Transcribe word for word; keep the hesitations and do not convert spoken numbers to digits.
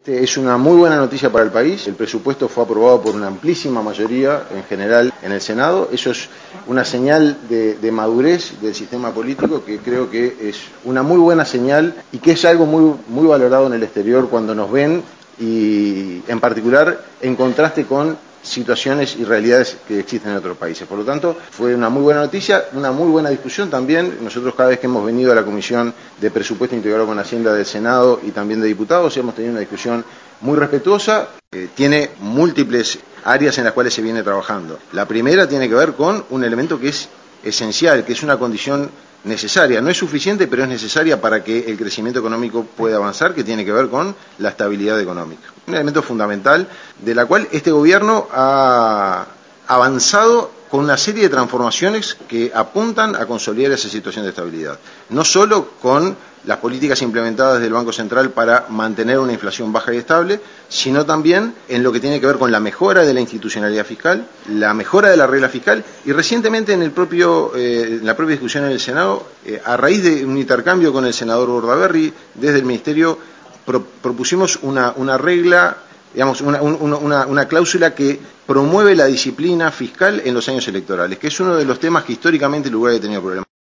Este es una muy buena noticia para el país. El presupuesto fue aprobado por una amplísima mayoría en general en el Senado. Eso es una señal de, de madurez del sistema político que creo que es una muy buena señal y que es algo muy, muy valorado en el exterior cuando nos ven y en particular en contraste con situaciones y realidades que existen en otros países. Por lo tanto, fue una muy buena noticia, una muy buena discusión también. Nosotros cada vez que hemos venido a la Comisión de Presupuesto Integrado con Hacienda del Senado y también de Diputados, hemos tenido una discusión muy respetuosa. Eh, tiene múltiples áreas en las cuales se viene trabajando. La primera tiene que ver con un elemento que es esencial, que es una condición necesaria. No es suficiente, pero es necesaria para que el crecimiento económico pueda avanzar, que tiene que ver con la estabilidad económica. Un elemento fundamental de la cual este gobierno ha avanzado con una serie de transformaciones que apuntan a consolidar esa situación de estabilidad. No solo con las políticas implementadas desde el Banco Central para mantener una inflación baja y estable, sino también en lo que tiene que ver con la mejora de la institucionalidad fiscal, la mejora de la regla fiscal y recientemente en, el propio, eh, en la propia discusión en el Senado, eh, a raíz de un intercambio con el senador Bordaberry, desde el Ministerio pro, propusimos una, una regla, digamos, una, una, una cláusula que promueve la disciplina fiscal en los años electorales, que es uno de los temas que históricamente el Uruguay ha tenido problemas.